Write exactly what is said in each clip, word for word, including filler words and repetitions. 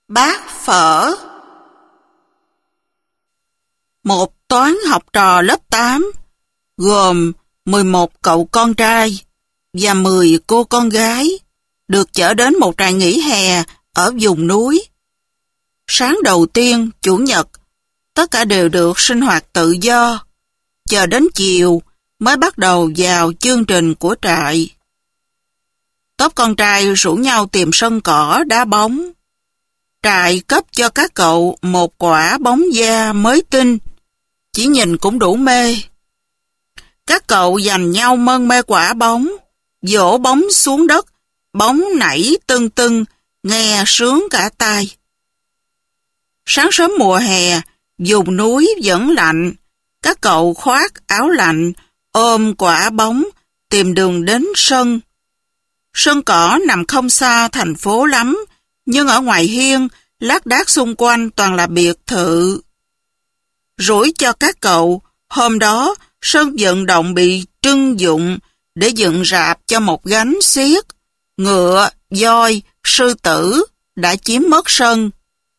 Bát phở. Một toán học trò lớp tám, gồm mười một cậu con trai và mười cô con gái, được chở đến một trại nghỉ hè ở vùng núi. Sáng đầu tiên, Chủ nhật, tất cả đều được sinh hoạt tự do, chờ đến chiều mới bắt đầu vào chương trình của trại. Tốp con trai rủ nhau tìm sân cỏ đá bóng. Trại cấp cho các cậu một quả bóng da mới tinh, chỉ nhìn cũng đủ mê. Các cậu giành nhau mân mê quả bóng, dỗ bóng xuống đất, bóng nảy tưng tưng, nghe sướng cả tai. Sáng sớm mùa hè, vùng núi vẫn lạnh, các cậu khoác áo lạnh, ôm quả bóng, tìm đường đến sân. Sân cỏ nằm không xa thành phố lắm, nhưng ở ngoài hiên, lác đác xung quanh toàn là biệt thự. Rủi cho các cậu, hôm đó, sân vận động bị trưng dụng để dựng rạp cho một gánh xiếc. Ngựa, voi, sư tử đã chiếm mất sân.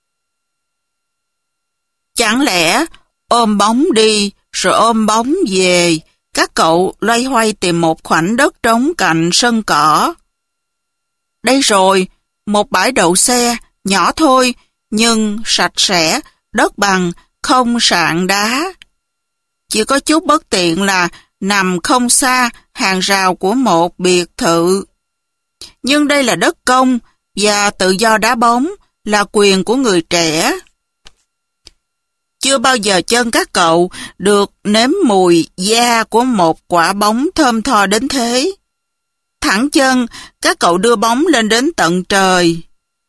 Chẳng lẽ ôm bóng đi rồi ôm bóng về, các cậu loay hoay tìm một khoảnh đất trống cạnh sân cỏ. Đây rồi, một bãi đậu xe, nhỏ thôi, nhưng sạch sẽ, đất bằng, không sạn đá. Chỉ có chút bất tiện là nằm không xa hàng rào của một biệt thự. Nhưng đây là đất công và tự do đá bóng là quyền của người trẻ. Chưa bao giờ chân các cậu được nếm mùi da của một quả bóng thơm tho đến thế. Thẳng chân, các cậu đưa bóng lên đến tận trời.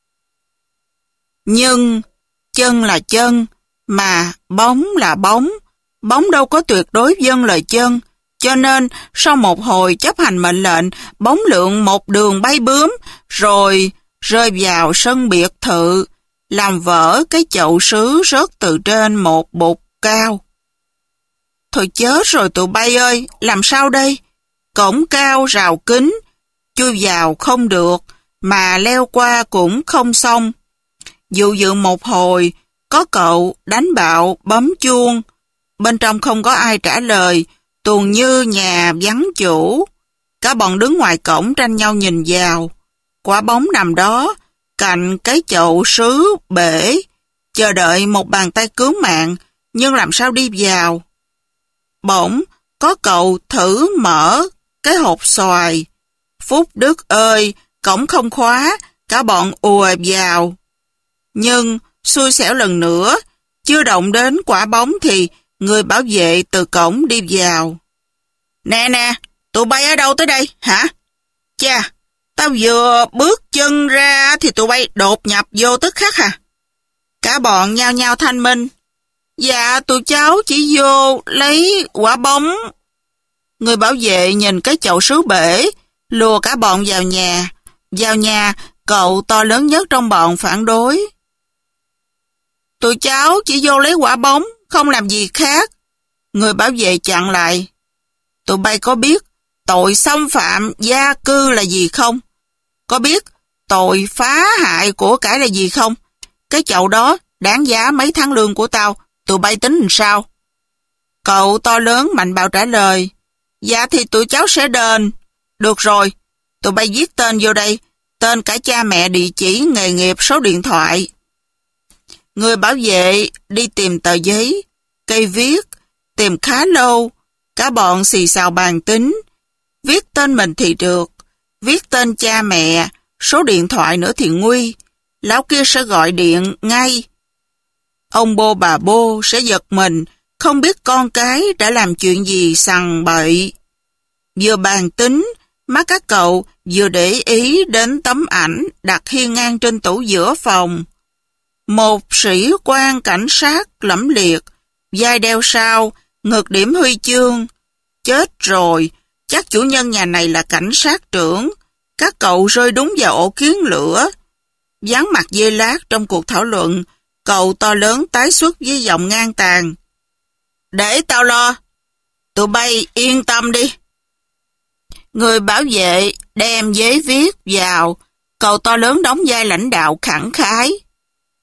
Nhưng chân là chân, mà bóng là bóng. Bóng đâu có tuyệt đối vâng lời chân, cho nên sau một hồi chấp hành mệnh lệnh, bóng lượn một đường bay bướm, rồi rơi vào sân biệt thự, làm vỡ cái chậu sứ rớt từ trên một bục cao. Thôi chết rồi tụi bay ơi, làm sao đây? Cổng cao rào kính, chui vào không được, mà leo qua cũng không xong. Dụ dự một hồi, có cậu đánh bạo bấm chuông. Bên trong không có ai trả lời, tuồn như nhà vắng chủ. Cả bọn đứng ngoài cổng tranh nhau nhìn vào. Quả bóng nằm đó, cạnh cái chậu sứ bể, chờ đợi một bàn tay cứu mạng, nhưng làm sao đi vào? Bỗng, có cậu thử mở cái hộp xoài. Phúc Đức ơi, cổng không khóa, cả bọn ùa vào. Nhưng, xui xẻo lần nữa, chưa động đến quả bóng thì người bảo vệ từ cổng đi vào. Nè nè, tụi bay ở đâu tới đây, hả? Chà, tao vừa bước chân ra thì tụi bay đột nhập vô tức khắc hả? Cả bọn nhao nhao thanh minh. Dạ, tụi cháu chỉ vô lấy quả bóng. Người bảo vệ nhìn cái chậu sứ bể, lùa cả bọn vào nhà. Vào nhà, cậu to lớn nhất trong bọn phản đối. Tụi cháu chỉ vô lấy quả bóng, không làm gì khác. Người bảo vệ chặn lại. Tụi bay có biết tội xâm phạm gia cư là gì không? Có biết tội phá hại của cải là gì không? Cái chậu đó đáng giá mấy tháng lương của tao, tụi bay tính làm sao? Cậu to lớn mạnh bạo trả lời. Dạ thì tụi cháu sẽ đền. Được rồi, tụi bay viết tên vô đây, tên cả cha mẹ, địa chỉ, nghề nghiệp, số điện thoại. Người bảo vệ đi tìm tờ giấy, cây viết, tìm khá lâu, cả bọn xì xào bàn tính. Viết tên mình thì được, viết tên cha mẹ, số điện thoại nữa thì nguy, lão kia sẽ gọi điện ngay. Ông bô bà bô sẽ giật mình, không biết con cái đã làm chuyện gì sằng bậy. Vừa bàn tính, mắt các cậu vừa để ý đến tấm ảnh đặt hiên ngang trên tủ giữa phòng. Một sĩ quan cảnh sát lẫm liệt, vai đeo sao, ngực điểm huy chương. Chết rồi, chắc chủ nhân nhà này là cảnh sát trưởng. Các cậu rơi đúng vào ổ kiến lửa. Vắng mặt dây lát trong cuộc thảo luận, cậu to lớn tái xuất với giọng ngang tàn. Để tao lo, tụi bay yên tâm đi. Người bảo vệ đem giấy viết vào, cậu to lớn đóng vai lãnh đạo khẳng khái.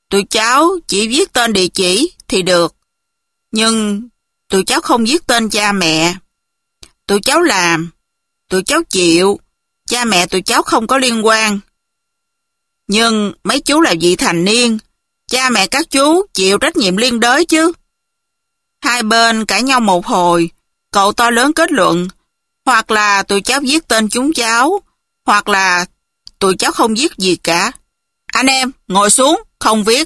tụi cháu chỉ viết tên địa chỉ thì được. Nhưng tụi cháu không viết tên cha mẹ. Tụi cháu làm, tụi cháu chịu, cha mẹ tụi cháu không có liên quan. Nhưng mấy chú là vị thành niên, cha mẹ các chú chịu trách nhiệm liên đới chứ. Hai bên cãi nhau một hồi, cậu to lớn kết luận, hoặc là tụi cháu viết tên chúng cháu, hoặc là tụi cháu không viết gì cả. Anh em, ngồi xuống, không viết.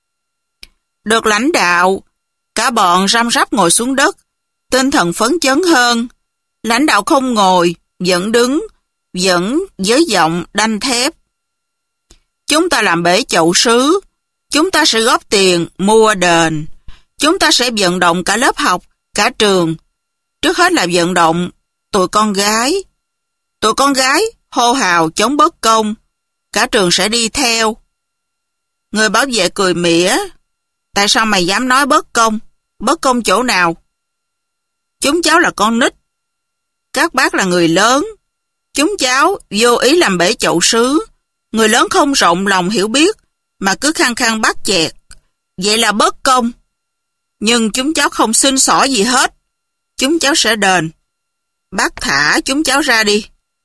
Được lãnh đạo, cả bọn răm rắp ngồi xuống đất, tinh thần phấn chấn hơn. Lãnh đạo không ngồi, vẫn đứng, vẫn với giọng đanh thép. Chúng ta làm bể chậu sứ, chúng ta sẽ góp tiền mua đền, chúng ta sẽ vận động cả lớp học, cả trường. Trước hết là vận động tụi con gái. Tụi con gái hô hào chống bất công, cả trường sẽ đi theo. Người bảo vệ cười mỉa, tại sao mày dám nói bất công? Bất công chỗ nào? Chúng cháu là con nít, các bác là người lớn. Chúng cháu vô ý làm bể chậu sứ, người lớn không rộng lòng hiểu biết, mà cứ khăng khăng bắt chẹt. Vậy là bất công. Nhưng chúng cháu không xin xỏ gì hết. Chúng cháu sẽ đền. Bác thả chúng cháu ra đi.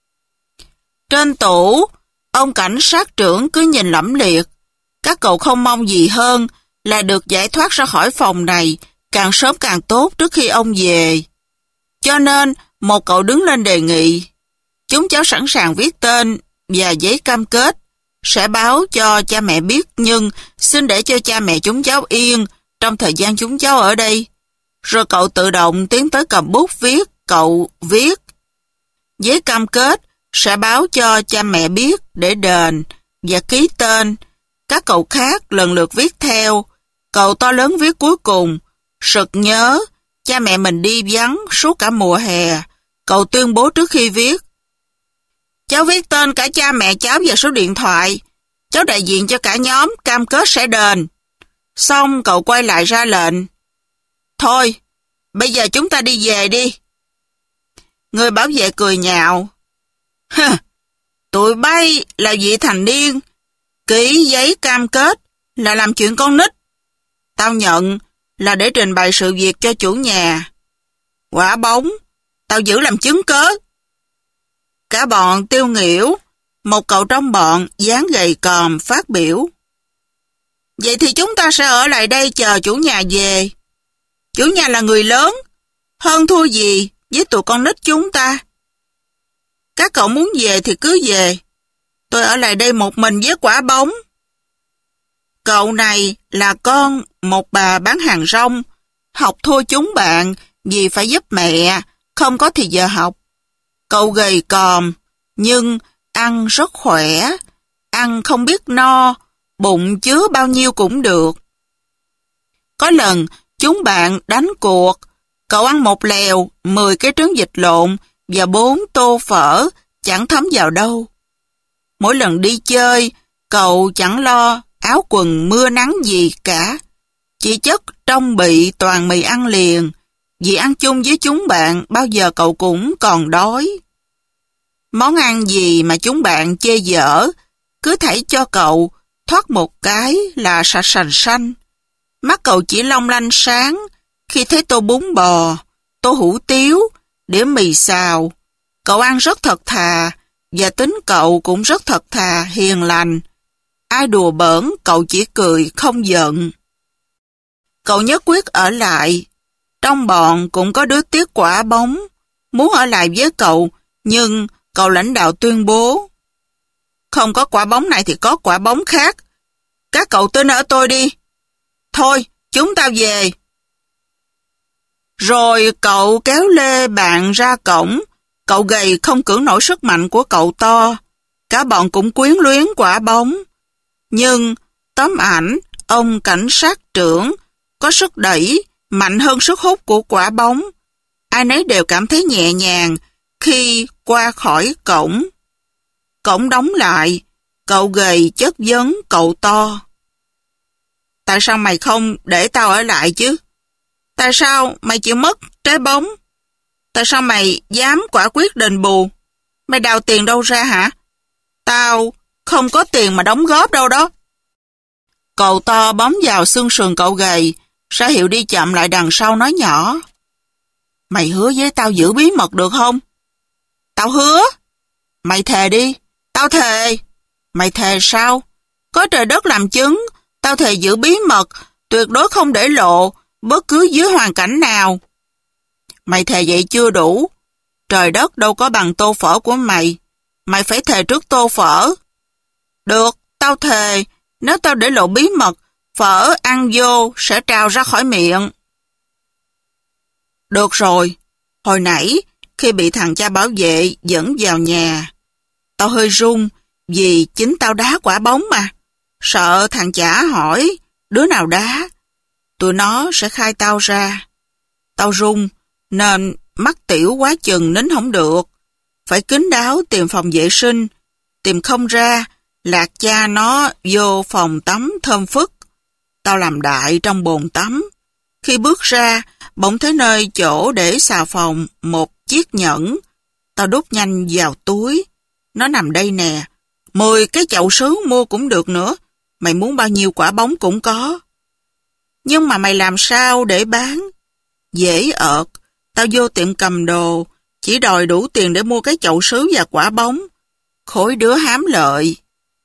Trên tủ, ông cảnh sát trưởng cứ nhìn lẫm liệt. Các cậu không mong gì hơn là được giải thoát ra khỏi phòng này, càng sớm càng tốt trước khi ông về. Cho nên, một cậu đứng lên đề nghị. Chúng cháu sẵn sàng viết tên và giấy cam kết, sẽ báo cho cha mẹ biết, nhưng xin để cho cha mẹ chúng cháu yên trong thời gian chúng cháu ở đây. Rồi cậu tự động tiến tới cầm bút viết, cậu viết. Giấy cam kết sẽ báo cho cha mẹ biết để đền và ký tên. Các cậu khác lần lượt viết theo. Cậu to lớn viết cuối cùng, sực nhớ cha mẹ mình đi vắng suốt cả mùa hè. Cậu tuyên bố trước khi viết. Cháu viết tên cả cha mẹ cháu và số điện thoại. Cháu đại diện cho cả nhóm, cam kết sẽ đền. Xong cậu quay lại ra lệnh. Thôi, bây giờ chúng ta đi về đi. Người bảo vệ cười nhạo. Hừ, tụi bay là vị thành niên, ký giấy cam kết là làm chuyện con nít. Tao nhận là để trình bày sự việc cho chủ nhà. Quả bóng, tao giữ làm chứng cớ. Cả bọn tiêu nghỉu, một cậu trong bọn dáng gầy còm phát biểu. Vậy thì chúng ta sẽ ở lại đây chờ chủ nhà về. Chủ nhà là người lớn, hơn thua gì với tụi con nít chúng ta. Các cậu muốn về thì cứ về. Tôi ở lại đây một mình với quả bóng. Cậu này là con một bà bán hàng rong, học thua chúng bạn vì phải giúp mẹ, không có thì giờ học. Cậu gầy còm, nhưng ăn rất khỏe, ăn không biết no, bụng chứa bao nhiêu cũng được. Có lần, chúng bạn đánh cuộc, cậu ăn một lèo, mười cái trứng vịt lộn và bốn tô phở, chẳng thấm vào đâu. Mỗi lần đi chơi, cậu chẳng lo áo quần mưa nắng gì cả, chỉ chất trong bị toàn mì ăn liền, vì ăn chung với chúng bạn bao giờ cậu cũng còn đói. Món ăn gì mà chúng bạn chê dở, cứ thảy cho cậu, thoát một cái là sạch sành xanh. Mắt cậu chỉ long lanh sáng khi thấy tô bún bò, tô hủ tiếu, đĩa mì xào. Cậu ăn rất thật thà, và tính cậu cũng rất thật thà, hiền lành. Ai đùa bỡn, cậu chỉ cười, không giận. Cậu nhất quyết ở lại. Trong bọn cũng có đứa tiếc quả bóng, muốn ở lại với cậu, nhưng cậu lãnh đạo tuyên bố. Không có quả bóng này thì có quả bóng khác. Các cậu tin ở tôi đi. Thôi, chúng ta về. Rồi cậu kéo lê bạn ra cổng. Cậu gầy không cưỡng nổi sức mạnh của cậu to. Cả bọn cũng quyến luyến quả bóng. Nhưng tấm ảnh ông cảnh sát trưởng có sức đẩy mạnh hơn sức hút của quả bóng. Ai nấy đều cảm thấy nhẹ nhàng khi qua khỏi cổng. Cổng đóng lại, cậu gầy chất vấn cậu to. Tại sao mày không để tao ở lại chứ? Tại sao mày chịu mất trái bóng? Tại sao mày dám quả quyết đền bù? Mày đào tiền đâu ra hả? Tao không có tiền mà đóng góp đâu đó. Cậu to bấm vào xương sườn cậu gầy, ra hiệu đi chậm lại đằng sau nói nhỏ. Mày hứa với tao giữ bí mật được không? Tao hứa. Mày thề đi. Tao thề. Mày thề sao? Có trời đất làm chứng, tao thề giữ bí mật, tuyệt đối không để lộ, bất cứ dưới hoàn cảnh nào. Mày thề vậy chưa đủ. Trời đất đâu có bằng tô phở của mày. Mày phải thề trước tô phở. Được, tao thề, nếu tao để lộ bí mật, phở ăn vô sẽ trào ra khỏi miệng. Được rồi, hồi nãy, khi bị thằng cha bảo vệ dẫn vào nhà, tao hơi run vì chính tao đá quả bóng mà. Sợ thằng chả hỏi đứa nào đá, tụi nó sẽ khai tao ra. Tao run nên mắc tiểu quá chừng nín không được. Phải kín đáo tìm phòng vệ sinh, tìm không ra, lạc cha nó vô phòng tắm thơm phức. Tao làm đại trong bồn tắm. Khi bước ra, bỗng thấy nơi chỗ để xà phòng một chiếc nhẫn. Tao đút nhanh vào túi. Nó nằm đây nè. Mười cái chậu sứ mua cũng được nữa. Mày muốn bao nhiêu quả bóng cũng có. Nhưng mà mày làm sao để bán? Dễ ợt. Tao vô tiệm cầm đồ, chỉ đòi đủ tiền để mua cái chậu sứ và quả bóng. Khối đứa hám lợi.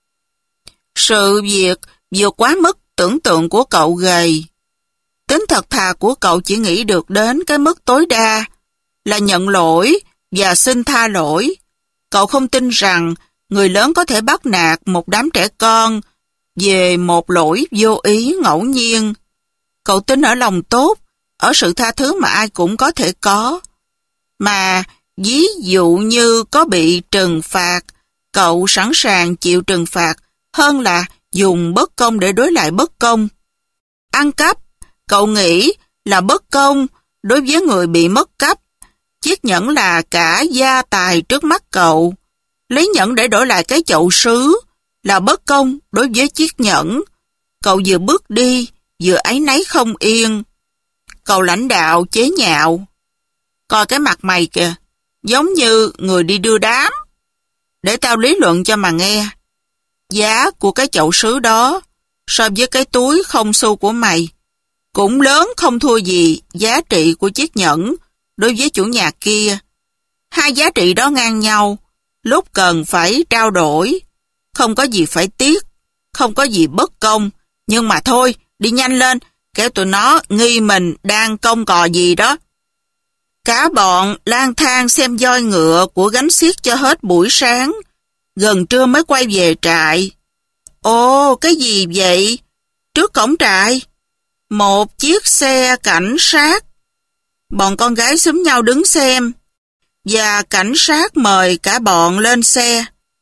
Sự việc vượt quá mức tưởng tượng của cậu gầy. Tính thật thà của cậu chỉ nghĩ được đến cái mức tối đa là nhận lỗi và xin tha lỗi. Cậu không tin rằng người lớn có thể bắt nạt một đám trẻ con về một lỗi vô ý ngẫu nhiên. Cậu tin ở lòng tốt, ở sự tha thứ mà ai cũng có thể có. Mà ví dụ như có bị trừng phạt, cậu sẵn sàng chịu trừng phạt hơn là dùng bất công để đối lại bất công. Ăn cắp, cậu nghĩ là bất công đối với người bị mất cắp. Chiếc nhẫn là cả gia tài trước mắt cậu. Lấy nhẫn để đổi lại cái chậu sứ là bất công đối với chiếc nhẫn. Cậu vừa bước đi, vừa áy náy không yên. Cậu lãnh đạo chế nhạo. Coi cái mặt mày kìa, giống như người đi đưa đám. Để tao lý luận cho mà nghe. Giá của cái chậu sứ đó so với cái túi không xu của mày cũng lớn không thua gì giá trị của chiếc nhẫn đối với chủ nhà kia. Hai giá trị đó ngang nhau, lúc cần phải trao đổi. Không có gì phải tiếc, không có gì bất công. Nhưng mà thôi, đi nhanh lên, kéo tụi nó nghi mình đang công cò gì đó. Cả bọn lang thang xem voi ngựa của gánh xiết cho hết buổi sáng. Gần trưa mới quay về trại. Ồ, cái gì vậy? Trước cổng trại, một chiếc xe cảnh sát. Bọn con gái xúm nhau đứng xem, và cảnh sát mời cả bọn lên xe.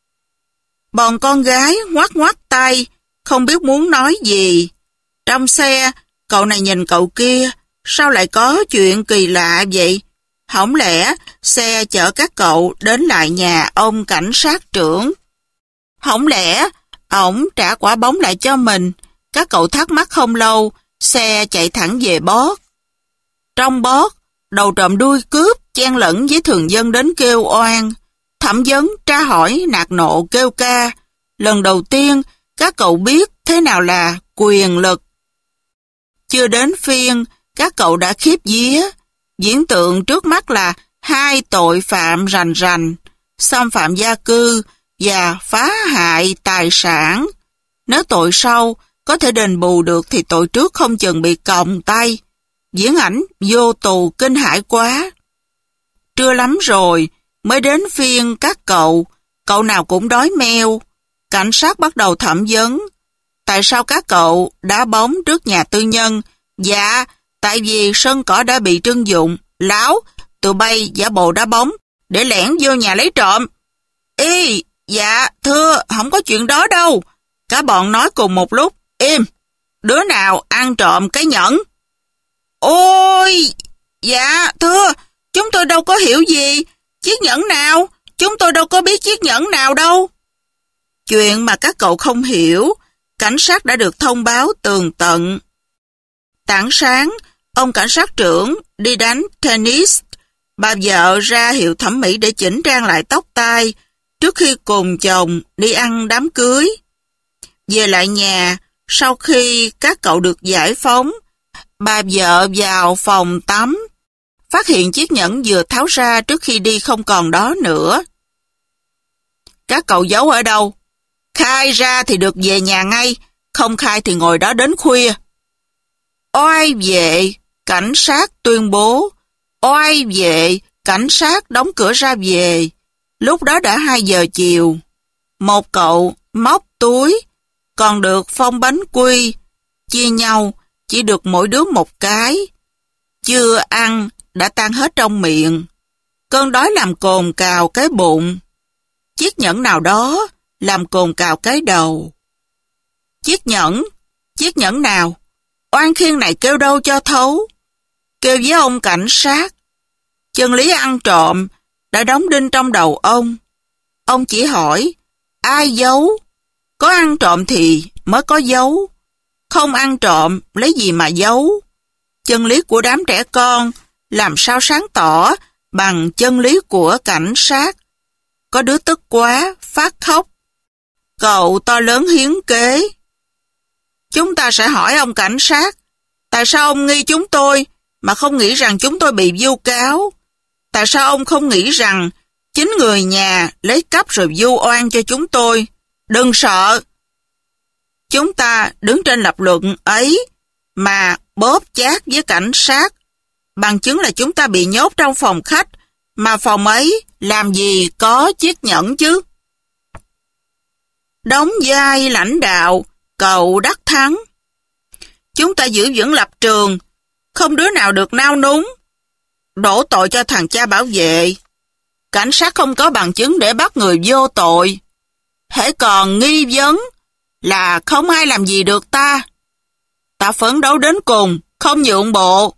Bọn con gái ngoắt ngoắt tay, không biết muốn nói gì. Trong xe, cậu này nhìn cậu kia, sao lại có chuyện kỳ lạ vậy? Hổng lẽ xe chở các cậu đến lại nhà ông cảnh sát trưởng? Hổng lẽ ổng trả quả bóng lại cho mình? Các cậu thắc mắc không lâu, xe chạy thẳng về Bót. Trong Bót, đầu trộm đuôi cướp chen lẫn với thường dân đến kêu oan. Thẩm vấn, tra hỏi, nạt nộ, kêu ca. Lần đầu tiên, các cậu biết thế nào là quyền lực. Chưa đến phiên, các cậu đã khiếp vía. Diễn tượng trước mắt là hai tội phạm rành rành, xâm phạm gia cư và phá hại tài sản. Nếu tội sau có thể đền bù được thì tội trước không chừng bị còng tay. Diễn ảnh vô tù kinh hãi quá. Trưa lắm rồi, mới đến phiên các cậu, cậu nào cũng đói meo. Cảnh sát bắt đầu thẩm vấn. Tại sao các cậu đá bóng trước nhà tư nhân? Dạ, tại vì sân cỏ đã bị trưng dụng. Láo, tụi bay giả bộ đá bóng để lẻn vô nhà lấy trộm. Ý, dạ, thưa, không có chuyện đó đâu. Cả bọn nói cùng một lúc. Im, đứa nào ăn trộm cái nhẫn? Ôi, dạ, thưa, chúng tôi đâu có hiểu gì. Chiếc nhẫn nào? Chúng tôi đâu có biết chiếc nhẫn nào đâu. Chuyện mà các cậu không hiểu, cảnh sát đã được thông báo tường tận. Tảng sáng, ông cảnh sát trưởng đi đánh tennis. Bà vợ ra hiệu thẩm mỹ để chỉnh trang lại tóc tai trước khi cùng chồng đi ăn đám cưới. Về lại nhà, Sau khi các cậu được giải phóng, bà vợ vào phòng tắm, phát hiện chiếc nhẫn vừa tháo ra trước khi đi không còn đó nữa. Các cậu giấu ở đâu? Khai ra thì được về nhà ngay, không khai thì ngồi đó đến khuya. Oai vệ, cảnh sát tuyên bố. Oai vệ, cảnh sát đóng cửa ra về. Lúc đó đã hai giờ chiều. Một cậu móc túi, còn được phong bánh quy, chia nhau, chỉ được mỗi đứa một cái. Chưa ăn, đã tan hết trong miệng. Cơn đói làm cồn cào cái bụng. Chiếc nhẫn nào đó làm cồn cào cái đầu. Chiếc nhẫn, chiếc nhẫn nào? Oan khiên này kêu đâu cho thấu. Kêu với ông cảnh sát. Chân lý ăn trộm đã đóng đinh trong đầu ông. Ông chỉ hỏi, ai giấu? Có ăn trộm thì mới có giấu. Không ăn trộm, lấy gì mà giấu? Chân lý của đám trẻ con làm sao sáng tỏ bằng chân lý của cảnh sát. Có đứa tức quá, phát khóc. Cậu to lớn hiến kế. Chúng ta sẽ hỏi ông cảnh sát, tại sao ông nghi chúng tôi mà không nghĩ rằng chúng tôi bị vu cáo? Tại sao ông không nghĩ rằng chính người nhà lấy cắp rồi vu oan cho chúng tôi? Đừng sợ. Chúng ta đứng trên lập luận ấy mà bóp chát với cảnh sát. Bằng chứng là chúng ta bị nhốt trong phòng khách, mà phòng ấy làm gì có chiếc nhẫn chứ? Đóng vai lãnh đạo, cậu đắc thắng. Chúng ta giữ vững lập trường, không đứa nào được nao núng. Đổ tội cho thằng cha bảo vệ. Cảnh sát không có bằng chứng để bắt người vô tội. Hễ còn nghi vấn là không ai làm gì được ta. Ta phấn đấu đến cùng, không nhượng bộ.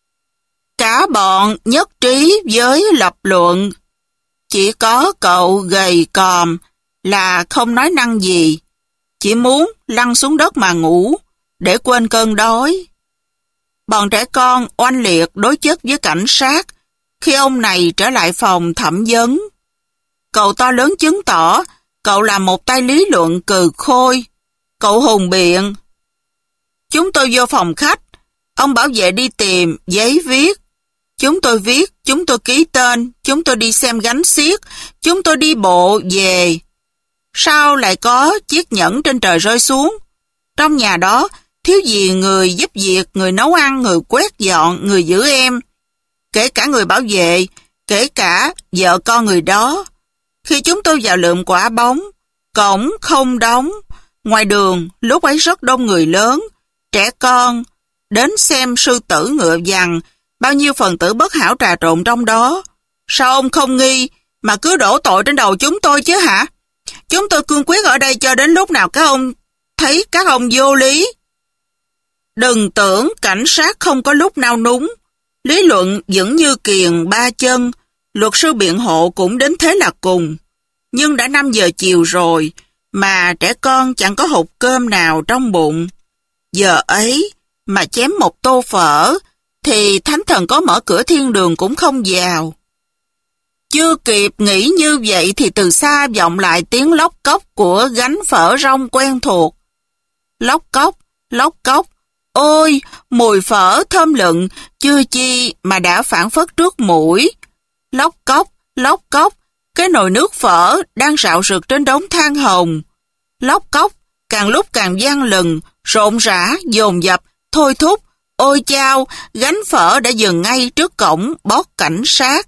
Cả bọn nhất trí với lập luận. Chỉ có cậu gầy còm là không nói năng gì, chỉ muốn lăn xuống đất mà ngủ, để quên cơn đói. Bọn trẻ con oanh liệt đối chất với cảnh sát khi ông này trở lại phòng thẩm vấn. Cậu to lớn chứng tỏ cậu là một tay lý luận cừ khôi. Cậu hùng biện. Chúng tôi vô phòng khách, ông bảo vệ đi tìm giấy viết. Chúng tôi viết, chúng tôi ký tên, chúng tôi đi xem gánh xiếc, chúng tôi đi bộ về. Sao lại có chiếc nhẫn trên trời rơi xuống? Trong nhà đó, thiếu gì người giúp việc, người nấu ăn, người quét dọn, người giữ em. Kể cả người bảo vệ, kể cả vợ con người đó. Khi chúng tôi vào lượm quả bóng, cổng không đóng. Ngoài đường, lúc ấy rất đông người lớn, trẻ con, đến xem sư tử ngựa vằn, bao nhiêu phần tử bất hảo trà trộn trong đó. Sao ông không nghi mà cứ đổ tội trên đầu chúng tôi chứ hả? Chúng tôi cương quyết ở đây cho đến lúc nào các ông thấy các ông vô lý. Đừng tưởng cảnh sát không có lúc nao núng. Lý luận vững như kiềng ba chân, luật sư biện hộ cũng đến thế là cùng. Nhưng đã năm giờ chiều rồi, mà trẻ con chẳng có hột cơm nào trong bụng. Giờ ấy mà chém một tô phở, thì thánh thần có mở cửa thiên đường cũng không vào. Chưa kịp nghĩ như vậy thì từ xa vọng lại tiếng lóc cốc của gánh phở rong quen thuộc. Lóc cốc, lóc cốc, ôi, mùi phở thơm lựng, chưa chi mà đã phảng phất trước mũi. Lóc cốc, lóc cốc, cái nồi nước phở đang rạo rực trên đống than hồng. Lóc cốc, càng lúc càng vang lừng, rộn rã, dồn dập, thôi thúc. Ôi chao, gánh phở đã dừng ngay trước cổng bót cảnh sát.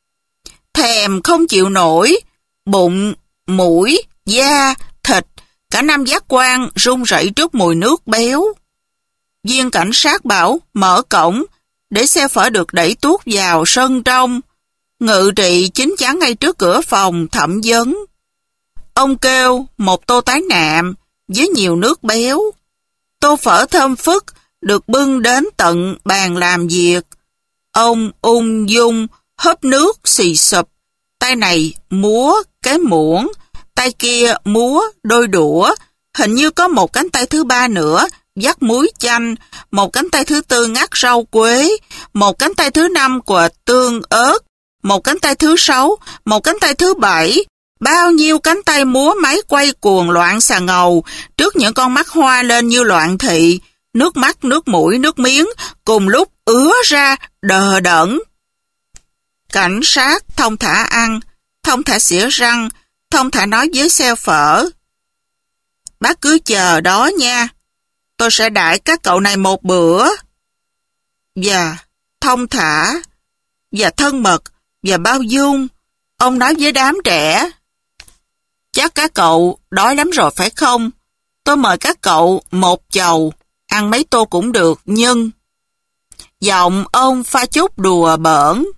Thèm không chịu nổi, bụng, mũi, da, thịt, cả năm giác quan run rẩy trước mùi nước béo. Viên cảnh sát bảo mở cổng để xe phở được đẩy tuốt vào sân trong. Ngự trị chính chắn ngay trước cửa phòng thẩm vấn. Ông kêu một tô tái nạm với nhiều nước béo. Tô phở thơm phức được bưng đến tận bàn làm việc. Ông ung dung hớp nước xì sụp, tay này múa cái muỗng, tay kia múa đôi đũa, hình như có một cánh tay thứ ba nữa vắt muối chanh, một cánh tay thứ tư ngắt rau quế, một cánh tay thứ năm quệt tương ớt, một cánh tay thứ sáu, một cánh tay thứ bảy, Bao nhiêu cánh tay múa máy quay cuồng loạn xà ngầu trước những con mắt hoa lên như loạn thị, nước mắt, nước mũi, nước miếng cùng lúc ứa ra đờ đẫn. Cảnh sát thông thả ăn, thông thả xỉa răng, thông thả nói với xe phở: "Bác cứ chờ đó nha, tôi sẽ đãi các cậu này một bữa." Và thông thả, và thân mật, và bao dung, ông nói với đám trẻ: "Chắc các cậu đói lắm rồi phải không? Tôi mời các cậu một chầu, ăn mấy tô cũng được, nhưng..." Giọng ông pha chút đùa bỡn.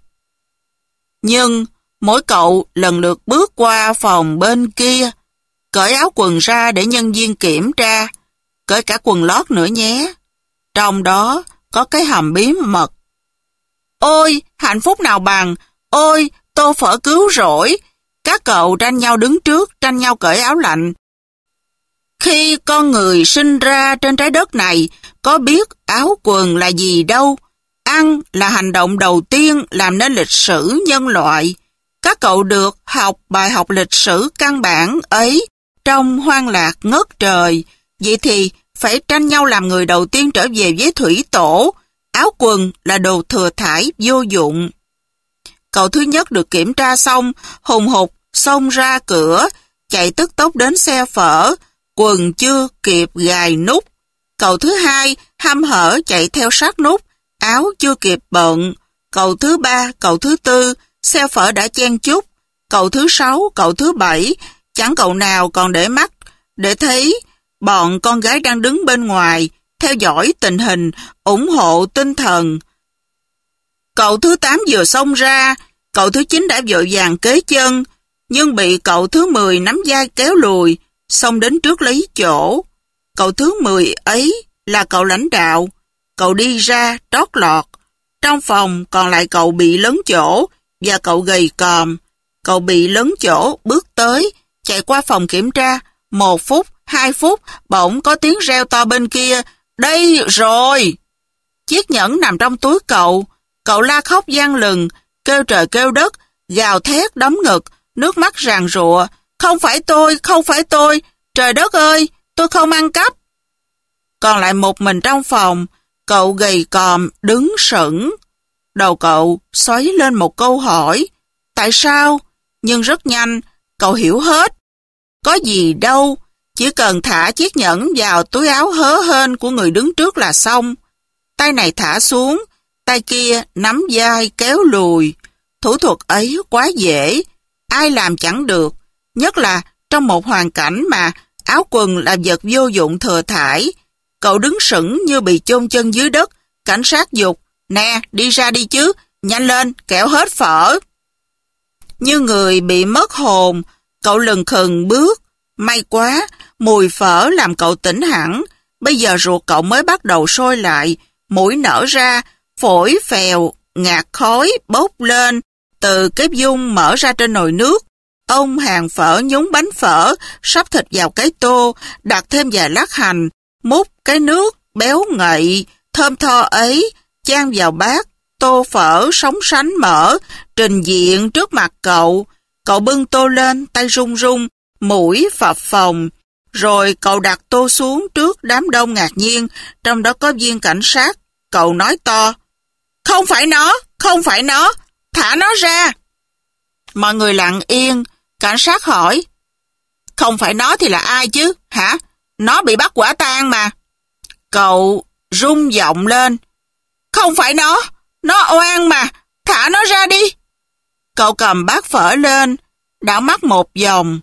Nhưng mỗi cậu lần lượt bước qua phòng bên kia, cởi áo quần ra để nhân viên kiểm tra, cởi cả quần lót nữa nhé. Trong đó có cái hầm bí mật. Ôi, hạnh phúc nào bằng, ôi, tô phở cứu rỗi. Các cậu tranh nhau đứng trước, tranh nhau cởi áo lạnh. Khi con người sinh ra trên trái đất này, có biết áo quần là gì đâu. Ăn là hành động đầu tiên làm nên lịch sử nhân loại. Các cậu được học bài học lịch sử căn bản ấy trong hoang lạc ngất trời. Vậy thì phải tranh nhau làm người đầu tiên trở về với thủy tổ. Áo quần là đồ thừa thải vô dụng. Cậu thứ nhất được kiểm tra xong, hùng hục xông ra cửa, chạy tức tốc đến xe phở, quần chưa kịp gài nút. Cậu thứ hai hăm hở chạy theo sát nút, áo chưa kịp bận. Cậu thứ ba, cậu thứ tư, xe phở đã chen chúc. Cậu thứ sáu, cậu thứ bảy, chẳng cậu nào còn để mắt, để thấy bọn con gái đang đứng bên ngoài, theo dõi tình hình, ủng hộ tinh thần. Cậu thứ tám vừa xông ra, cậu thứ chín đã vội vàng kế chân, nhưng bị cậu thứ mười nắm vai kéo lùi, xông đến trước lấy chỗ. Cậu thứ mười ấy là cậu lãnh đạo. Cậu đi ra trót lọt. Trong phòng còn lại cậu bị lấn chỗ và cậu gầy còm. Cậu bị lấn chỗ bước tới, chạy qua phòng kiểm tra. Một phút, hai phút, bỗng có tiếng reo to bên kia: "Đây rồi!" Chiếc nhẫn nằm trong túi cậu. Cậu la khóc vang lừng, kêu trời kêu đất, gào thét đấm ngực, nước mắt ràn rụa: "Không phải tôi, không phải tôi, trời đất ơi, tôi không ăn cắp." Còn lại một mình trong phòng, cậu gầy còm đứng sững. Đầu cậu xoáy lên một câu hỏi: tại sao? Nhưng rất nhanh, cậu hiểu hết. Có gì đâu, chỉ cần thả chiếc nhẫn vào túi áo hớ hên của người đứng trước là xong. Tay này thả xuống, tay kia nắm vai kéo lùi. Thủ thuật ấy quá dễ, ai làm chẳng được, nhất là trong một hoàn cảnh mà áo quần là vật vô dụng thừa thải. Cậu đứng sững như bị chôn chân dưới đất. Cảnh sát giục: "Nè, đi ra đi chứ, nhanh lên, kẻo hết phở." Như người bị mất hồn, cậu lừng khừng bước. May quá, mùi phở làm cậu tỉnh hẳn. Bây giờ ruột cậu mới bắt đầu sôi lại, mũi nở ra, phổi phèo, ngạt khói bốc lên từ cái dung mở ra trên nồi nước. Ông hàng phở nhúng bánh phở, sắp thịt vào cái tô, đặt thêm vài lát hành, múc cái nước béo ngậy, thơm tho ấy, chan vào bát. Tô phở sống sánh mỡ, trình diện trước mặt cậu. Cậu bưng tô lên, tay run run, mũi phập phồng. Rồi cậu đặt tô xuống trước đám đông ngạc nhiên, trong đó có viên cảnh sát. Cậu nói to: "Không phải nó, không phải nó, thả nó ra." Mọi người lặng yên. Cảnh sát hỏi: "Không phải nó thì là ai chứ, hả? Nó bị bắt quả tang mà." Cậu rung giọng lên: "Không phải nó, nó oan mà, thả nó ra đi." Cậu cầm bát phở lên, đảo mắt một vòng.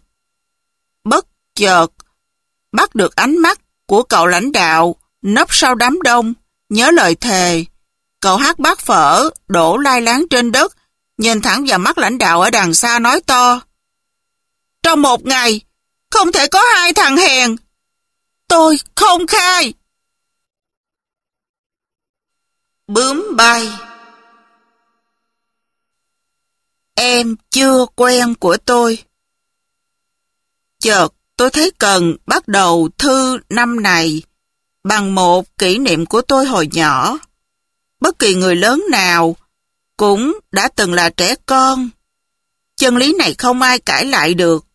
Bất chợt, bắt được ánh mắt của cậu lãnh đạo nấp sau đám đông, nhớ lời thề. Cậu hất bát phở, đổ lai láng trên đất, nhìn thẳng vào mắt lãnh đạo ở đằng xa nói to: "Trong một ngày, không thể có hai thằng hèn. Tôi không khai." Bướm bay. Em chưa quen của tôi. Chợt tôi thấy cần bắt đầu thư năm này bằng một kỷ niệm của tôi hồi nhỏ. Bất kỳ người lớn nào cũng đã từng là trẻ con. Chân lý này không ai cãi lại được.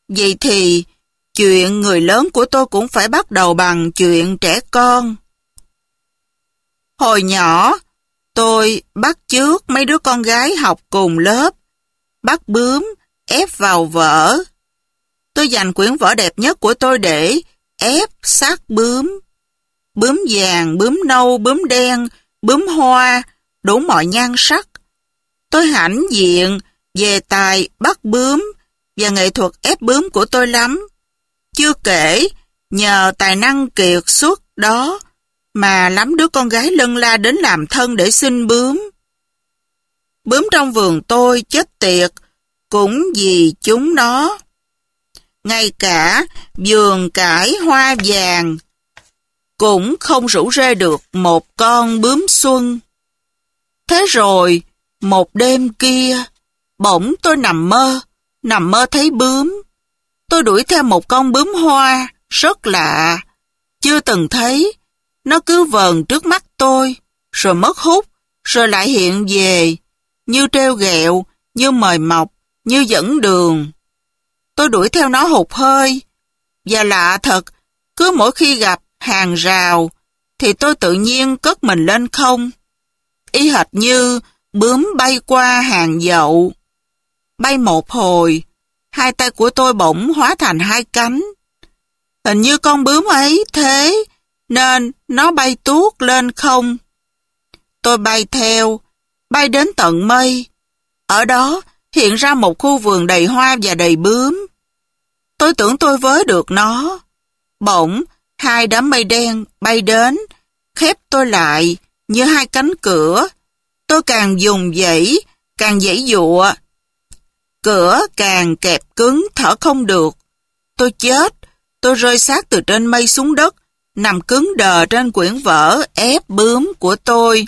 Vậy thì chuyện người lớn của tôi cũng phải bắt đầu bằng chuyện trẻ con. Hồi nhỏ, tôi bắt chước mấy đứa con gái học cùng lớp, bắt bướm, ép vào vở. Tôi dành quyển vở đẹp nhất của tôi để ép xác bướm. Bướm vàng, bướm nâu, bướm đen, bướm hoa, đủ mọi nhan sắc. Tôi hãnh diện về tài bắt bướm và nghệ thuật ép bướm của tôi lắm. Chưa kể, nhờ tài năng kiệt xuất đó mà lắm đứa con gái lân la đến làm thân để xin bướm. Bướm trong vườn tôi chết tiệt cũng vì chúng nó. Ngay cả vườn cải hoa vàng cũng không rủ rê được một con bướm xuân. Thế rồi, một đêm kia, bỗng tôi nằm mơ, nằm mơ thấy bướm. Tôi đuổi theo một con bướm hoa, rất lạ, chưa từng thấy. Nó cứ vờn trước mắt tôi, rồi mất hút, rồi lại hiện về, như trêu ghẹo, như mời mọc, như dẫn đường. Tôi đuổi theo nó hụt hơi, và lạ thật, cứ mỗi khi gặp hàng rào, thì tôi tự nhiên cất mình lên không, y hệt như bướm bay qua hàng dậu. Bay một hồi, hai tay của tôi bỗng hóa thành hai cánh. Hình như con bướm ấy thế, nên nó bay tuốt lên không. Tôi bay theo, bay đến tận mây. Ở đó hiện ra một khu vườn đầy hoa và đầy bướm. Tôi tưởng tôi với được nó. Bỗng, hai đám mây đen bay đến, khép tôi lại như hai cánh cửa. Tôi càng dùng dãy, càng giãy giụa. Cửa càng kẹp cứng, thở không được. Tôi chết, tôi rơi xác từ trên mây xuống đất, nằm cứng đờ trên quyển vở ép bướm của tôi.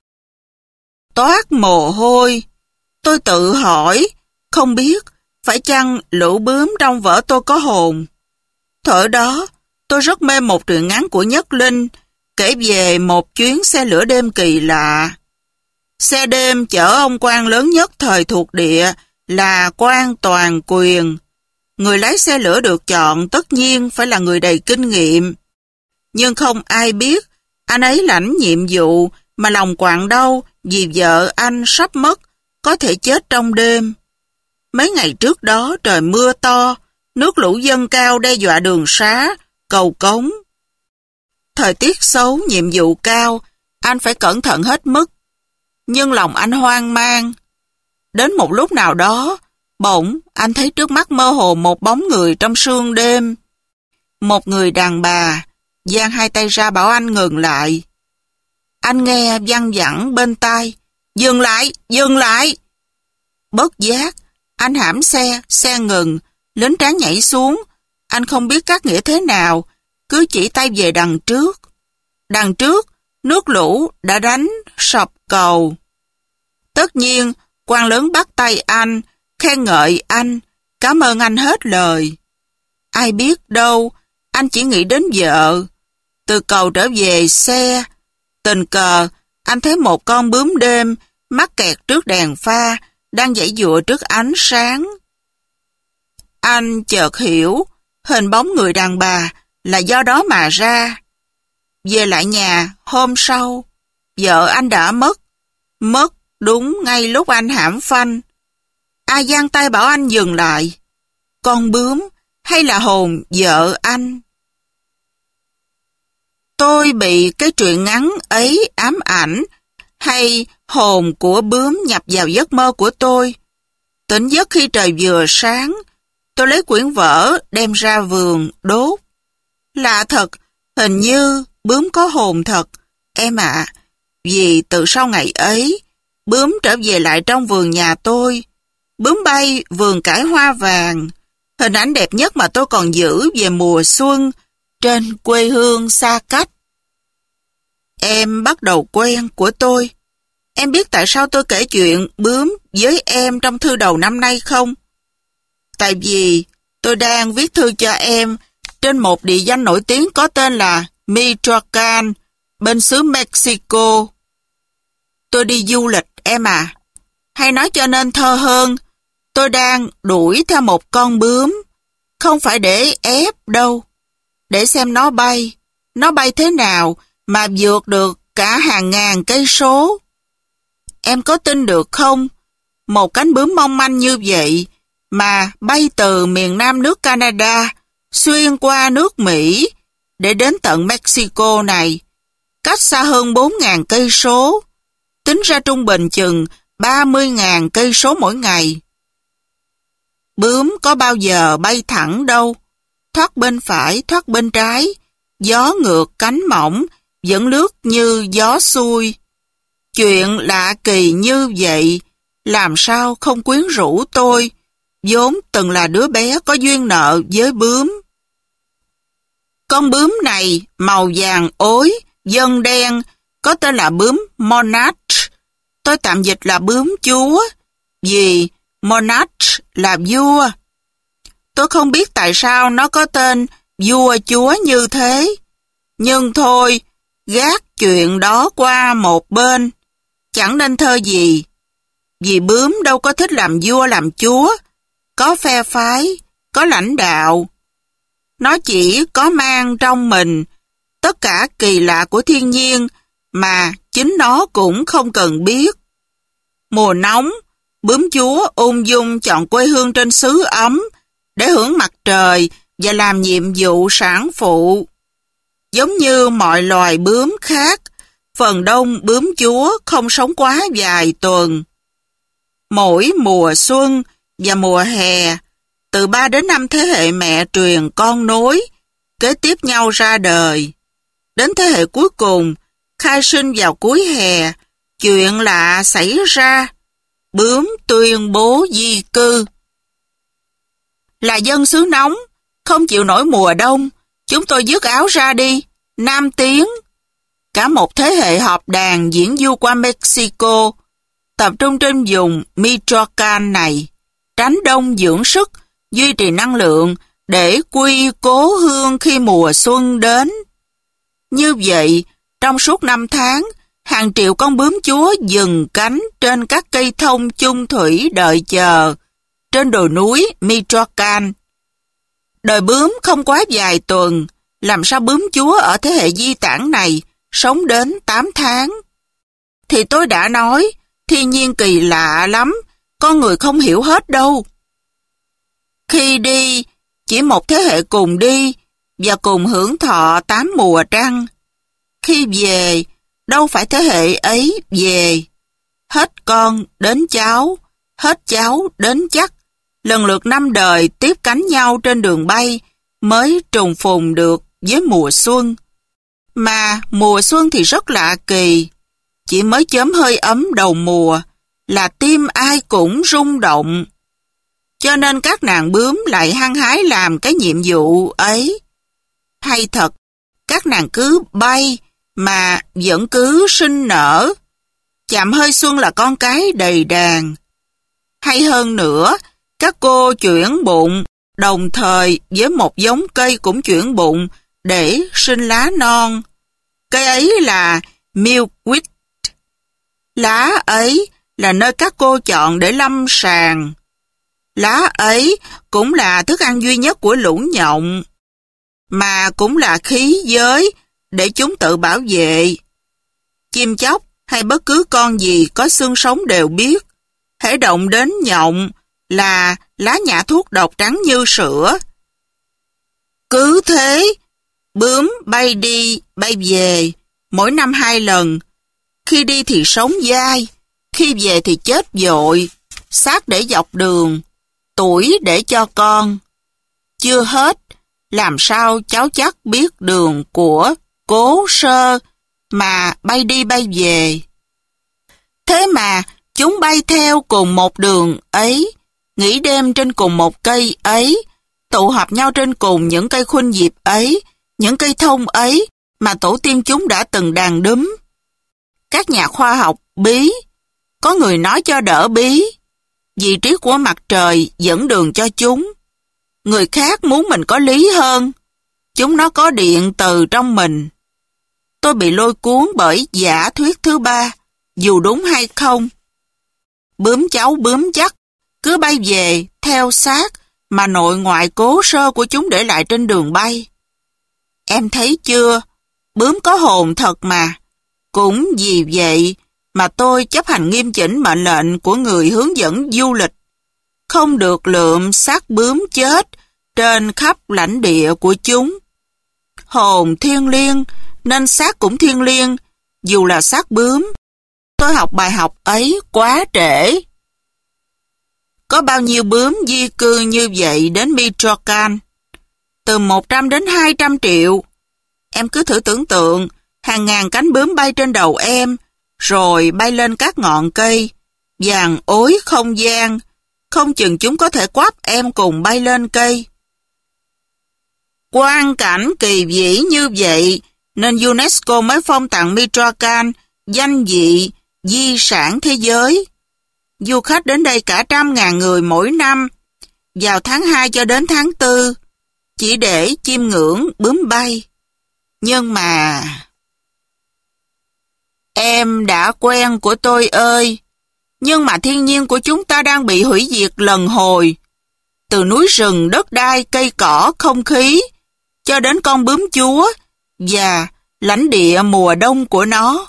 Toát mồ hôi. Tôi tự hỏi, không biết, phải chăng lũ bướm trong vở tôi có hồn? Thuở đó, tôi rất mê một truyện ngắn của Nhất Linh, kể về một chuyến xe lửa đêm kỳ lạ. Xe đêm chở ông quan lớn nhất thời thuộc địa là quan Toàn Quyền. Người lái xe lửa được chọn tất nhiên phải là người đầy kinh nghiệm. Nhưng không ai biết anh ấy lãnh nhiệm vụ mà lòng quặn đau vì vợ anh sắp mất, có thể chết trong đêm. Mấy ngày trước đó trời mưa to, nước lũ dâng cao đe dọa đường xá, cầu cống. Thời tiết xấu, nhiệm vụ cao, anh phải cẩn thận hết mức. Nhưng lòng anh hoang mang. Đến một lúc nào đó, bỗng anh thấy trước mắt mơ hồ một bóng người trong sương đêm. Một người đàn bà giang hai tay ra bảo anh ngừng lại. Anh nghe văng vẳng bên tai, dừng lại, dừng lại. Bất giác, anh hãm xe, xe ngừng, lính tráng nhảy xuống. Anh không biết các nghĩa thế nào, cứ chỉ tay về đằng trước. Đằng trước, nước lũ đã đánh sập cầu. Tất nhiên, quan lớn bắt tay anh, khen ngợi anh, cảm ơn anh hết lời. Ai biết đâu, anh chỉ nghĩ đến vợ. Từ cầu trở về xe, tình cờ, anh thấy một con bướm đêm mắc kẹt trước đèn pha, đang giãy giụa trước ánh sáng. Anh chợt hiểu, hình bóng người đàn bà là do đó mà ra. Về lại nhà, hôm sau, vợ anh đã mất. Mất đúng ngay lúc anh hãm phanh. Ai giang tay bảo anh dừng lại? Con bướm hay là hồn vợ anh? Tôi bị cái truyện ngắn ấy ám ảnh, hay hồn của bướm nhập vào giấc mơ của tôi? Tỉnh giấc khi trời vừa sáng, tôi lấy quyển vở đem ra vườn đốt. Lạ thật, hình như bướm có hồn thật, em ạ. Vì từ sau ngày ấy, bướm trở về lại trong vườn nhà tôi. Bướm bay vườn cải hoa vàng, hình ảnh đẹp nhất mà tôi còn giữ về mùa xuân trên quê hương xa cách. Em bắt đầu quen của tôi. Em biết tại sao tôi kể chuyện bướm với em trong thư đầu năm nay không? Tại vì tôi đang viết thư cho em trên một địa danh nổi tiếng có tên là Michoacán, bên xứ Mexico. Tôi đi du lịch em à. Hay nói cho nên thơ hơn, tôi đang đuổi theo một con bướm. Không phải để ép đâu. Để xem nó bay. Nó bay thế nào mà vượt được cả hàng ngàn cây số. Em có tin được không? Một cánh bướm mong manh như vậy mà bay từ miền nam nước Canada xuyên qua nước Mỹ để đến tận Mexico này, cách xa hơn bốn nghìn cây số, tính ra trung bình chừng ba mươi nghìn cây số mỗi ngày. Bướm có bao giờ bay thẳng đâu, thoát bên phải, thoát bên trái, gió ngược cánh mỏng, vẫn lướt như gió xuôi. Chuyện lạ kỳ như vậy, làm sao không quyến rũ tôi, vốn từng là đứa bé có duyên nợ với bướm. Con bướm này màu vàng ối, vân đen, có tên là bướm monarch. Tôi tạm dịch là bướm chúa, vì monarch là vua. Tôi không biết tại sao nó có tên vua chúa như thế. Nhưng thôi, gác chuyện đó qua một bên, chẳng nên thơ gì. Vì bướm đâu có thích làm vua làm chúa, có phe phái, có lãnh đạo. Nó chỉ có mang trong mình tất cả kỳ lạ của thiên nhiên mà chính nó cũng không cần biết. Mùa nóng, bướm chúa ung dung chọn quê hương trên xứ ấm để hưởng mặt trời và làm nhiệm vụ sản phụ. Giống như mọi loài bướm khác, phần đông bướm chúa không sống quá vài tuần. Mỗi mùa xuân và mùa hè, từ ba đến năm thế hệ mẹ truyền con nối, kế tiếp nhau ra đời. Đến thế hệ cuối cùng, khai sinh vào cuối hè, chuyện lạ xảy ra. Bướm tuyên bố di cư. Là dân xứ nóng, không chịu nổi mùa đông, chúng tôi dứt áo ra đi, nam tiến. Cả một thế hệ họp đàn diễn du qua Mexico, tập trung trên vùng Michoacán này, tránh đông dưỡng sức, duy trì năng lượng để quy cố hương khi mùa xuân đến. Như vậy, trong suốt năm tháng, hàng triệu con bướm chúa dừng cánh trên các cây thông chung thủy đợi chờ, trên đồi núi Michoacán. Đời bướm không quá vài tuần, làm sao bướm chúa ở thế hệ di tản này sống đến tám tháng? Thì tôi đã nói, thiên nhiên kỳ lạ lắm, con người không hiểu hết đâu. Khi đi, chỉ một thế hệ cùng đi, và cùng hưởng thọ tám mùa trăng. Khi về, đâu phải thế hệ ấy về. Hết con đến cháu, hết cháu đến chắc, lần lượt năm đời tiếp cánh nhau trên đường bay, mới trùng phùng được với mùa xuân. Mà mùa xuân thì rất lạ kỳ, chỉ mới chớm hơi ấm đầu mùa, là tim ai cũng rung động. Cho nên các nàng bướm lại hăng hái làm cái nhiệm vụ ấy. Hay thật, các nàng cứ bay mà vẫn cứ sinh nở. Chạm hơi xuân là con cái đầy đàn. Hay hơn nữa, các cô chuyển bụng đồng thời với một giống cây cũng chuyển bụng để sinh lá non. Cây ấy là milkweed. Lá ấy là nơi các cô chọn để lâm sàng. Lá ấy cũng là thức ăn duy nhất của lũ nhộng, mà cũng là khí giới để chúng tự bảo vệ. Chim chóc hay bất cứ con gì có xương sống đều biết, hễ động đến nhộng là lá nhả thuốc độc trắng như sữa. Cứ thế, bướm bay đi, bay về, mỗi năm hai lần. Khi đi thì sống dai, khi về thì chết vội, xác để dọc đường, tuổi để cho con. Chưa hết, làm sao cháu chắc biết đường của Cố Sơ mà bay đi bay về. Thế mà chúng bay theo cùng một đường ấy, nghỉ đêm trên cùng một cây ấy, tụ họp nhau trên cùng những cây khuynh diệp ấy, những cây thông ấy mà tổ tiên chúng đã từng đàn đúm. Các nhà khoa học bí, có người nói cho đỡ bí, vị trí của mặt trời dẫn đường cho chúng. Người khác muốn mình có lý hơn, chúng nó có điện từ trong mình. Tôi bị lôi cuốn bởi giả thuyết thứ ba, dù đúng hay không. Bướm cháu bướm chắc, cứ bay về theo sát mà nội ngoại cố sơ của chúng để lại trên đường bay. Em thấy chưa, bướm có hồn thật mà. Cũng vì vậy mà tôi chấp hành nghiêm chỉnh mệnh lệnh của người hướng dẫn du lịch. Không được lượm xác bướm chết trên khắp lãnh địa của chúng. Hồn thiêng liêng, nên xác cũng thiêng liêng, dù là xác bướm. Tôi học bài học ấy quá trễ. Có bao nhiêu bướm di cư như vậy đến Michoacán? Từ một trăm đến hai trăm triệu. Em cứ thử tưởng tượng, hàng ngàn cánh bướm bay trên đầu em, rồi bay lên các ngọn cây, vàng ối không gian, không chừng chúng có thể quắp em cùng bay lên cây. Quang cảnh kỳ vĩ như vậy, nên UNESCO mới phong tặng Michoacán danh vị di sản thế giới. Du khách đến đây cả trăm ngàn người mỗi năm, vào tháng hai cho đến tháng tư, chỉ để chiêm ngưỡng bướm bay. Nhưng mà... Em đã quen của tôi ơi, nhưng mà thiên nhiên của chúng ta đang bị hủy diệt lần hồi. Từ núi rừng, đất đai, cây cỏ, không khí, cho đến con bướm chúa và lãnh địa mùa đông của nó.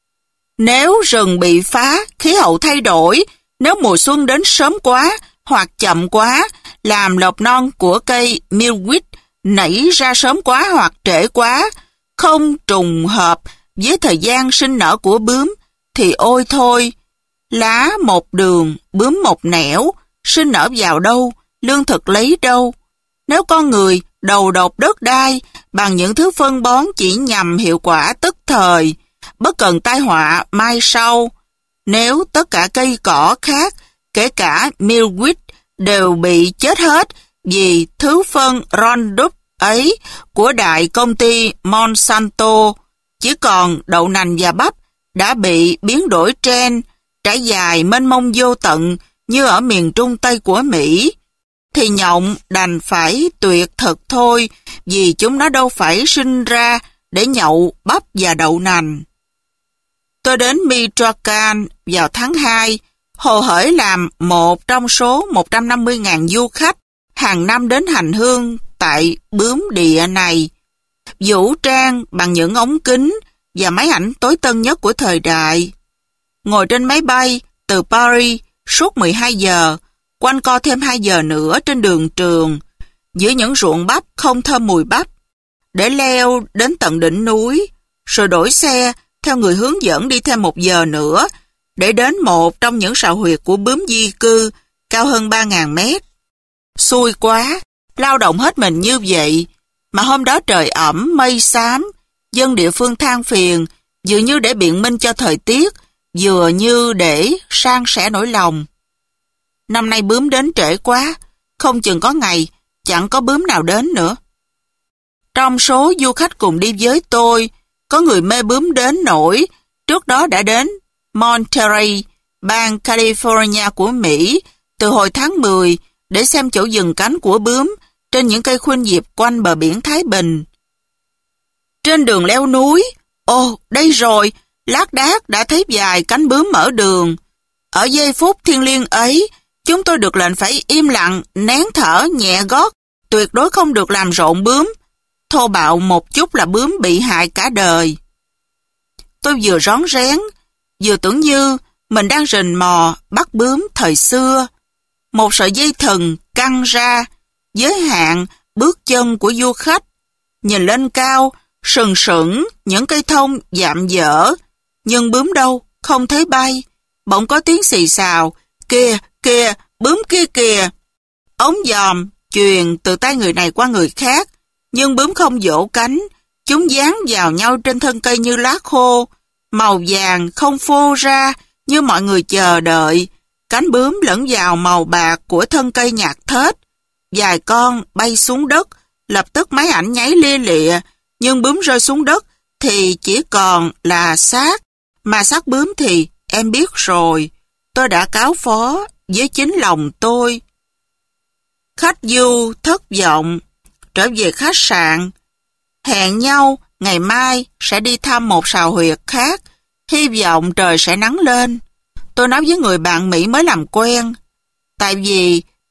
Nếu rừng bị phá, khí hậu thay đổi, nếu mùa xuân đến sớm quá hoặc chậm quá, làm lộc non của cây milkweed nảy ra sớm quá hoặc trễ quá, không trùng hợp với thời gian sinh nở của bướm, thì ôi thôi, lá một đường, bướm một nẻo, sinh nở vào đâu, lương thực lấy đâu. Nếu con người đầu độc đất đai bằng những thứ phân bón chỉ nhằm hiệu quả tức thời, bất cần tai họa mai sau, nếu tất cả cây cỏ khác, kể cả milkweed, đều bị chết hết vì thứ phân Roundup ấy của đại công ty Monsanto, chỉ còn đậu nành và bắp đã bị biến đổi gen, trải dài mênh mông vô tận như ở miền trung tây của Mỹ, thì nhộng đành phải tuyệt thật thôi, vì chúng nó đâu phải sinh ra để nhậu bắp và đậu nành. Tôi đến Michoacán vào tháng hai, hồ hởi làm một trong số một trăm năm mươi nghìn du khách hàng năm đến hành hương tại bướm địa này, vũ trang bằng những ống kính và máy ảnh tối tân nhất của thời đại. Ngồi trên máy bay từ Paris suốt mười hai giờ, quanh co thêm hai giờ nữa trên đường trường, giữa những ruộng bắp không thơm mùi bắp, để leo đến tận đỉnh núi, rồi đổi xe theo người hướng dẫn đi thêm một giờ nữa, để đến một trong những sào huyệt của bướm di cư cao hơn ba nghìn mét. Xui quá, lao động hết mình như vậy, mà hôm đó trời ẩm, mây xám, dân địa phương than phiền, vừa như để biện minh cho thời tiết, vừa như để san sẻ nỗi lòng. Năm nay bướm đến trễ quá, không chừng có ngày chẳng có bướm nào đến nữa. Trong số du khách cùng đi với tôi, có người mê bướm đến nỗi trước đó đã đến Monterey, bang California của Mỹ, từ hồi tháng mười để xem chỗ dừng cánh của bướm trên những cây khuynh diệp quanh bờ biển Thái Bình. Trên đường leo núi, ồ, đây rồi, lác đác đã thấy vài cánh bướm mở đường. Ở giây phút thiêng liêng ấy, chúng tôi được lệnh phải im lặng, nén thở, nhẹ gót, tuyệt đối không được làm rộn bướm. Thô bạo một chút là bướm bị hại cả đời. Tôi vừa rón rén, vừa tưởng như mình đang rình mò bắt bướm thời xưa. Một sợi dây thừng căng ra, giới hạn bước chân của du khách. Nhìn lên cao, sừng sững những cây thông dạm dở, nhưng bướm đâu, không thấy bay. Bỗng có tiếng xì xào, kìa, kìa, bướm kia kìa. Ống dòm truyền từ tay người này qua người khác, nhưng bướm không vỗ cánh, chúng dán vào nhau trên thân cây như lá khô, màu vàng không phô ra như mọi người chờ đợi. Cánh bướm lẫn vào màu bạc của thân cây nhạt thết. Vài con bay xuống đất, lập tức máy ảnh nháy lia lịa, nhưng bướm rơi xuống đất thì chỉ còn là xác, mà xác bướm thì em biết rồi, tôi đã cáo phó với chính lòng tôi. Khách du thất vọng, trở về khách sạn, hẹn nhau ngày mai sẽ đi thăm một sào huyệt khác, hy vọng trời sẽ nắng lên. Tôi nói với người bạn Mỹ mới làm quen, tại vì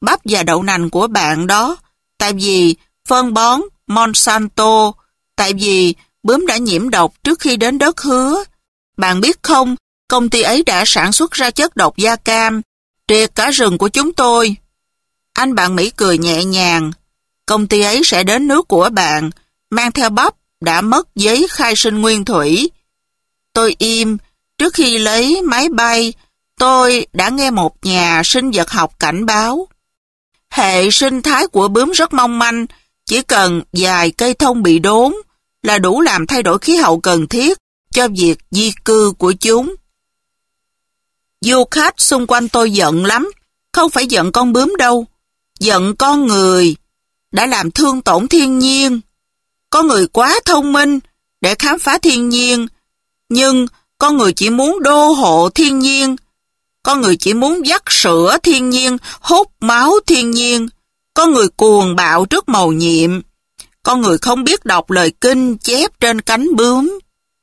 bắp và đậu nành của bạn đó. Tại vì phân bón Monsanto, tại vì bướm đã nhiễm độc trước khi đến đất hứa. Bạn biết không, công ty ấy đã sản xuất ra chất độc da cam, triệt cả rừng của chúng tôi. Anh bạn Mỹ cười nhẹ nhàng. Công ty ấy sẽ đến nước của bạn, mang theo bắp đã mất giấy khai sinh nguyên thủy. Tôi im. Trước khi lấy máy bay, tôi đã nghe một nhà sinh vật học cảnh báo. Hệ sinh thái của bướm rất mong manh, chỉ cần vài cây thông bị đốn là đủ làm thay đổi khí hậu cần thiết cho việc di cư của chúng. Du khách xung quanh tôi giận lắm, không phải giận con bướm đâu, giận con người đã làm thương tổn thiên nhiên. Con người quá thông minh để khám phá thiên nhiên, nhưng con người chỉ muốn đô hộ thiên nhiên. Con người chỉ muốn dắt sữa thiên nhiên, hút máu thiên nhiên. Con người cuồng bạo trước mầu nhiệm. Con người không biết đọc lời kinh chép trên cánh bướm.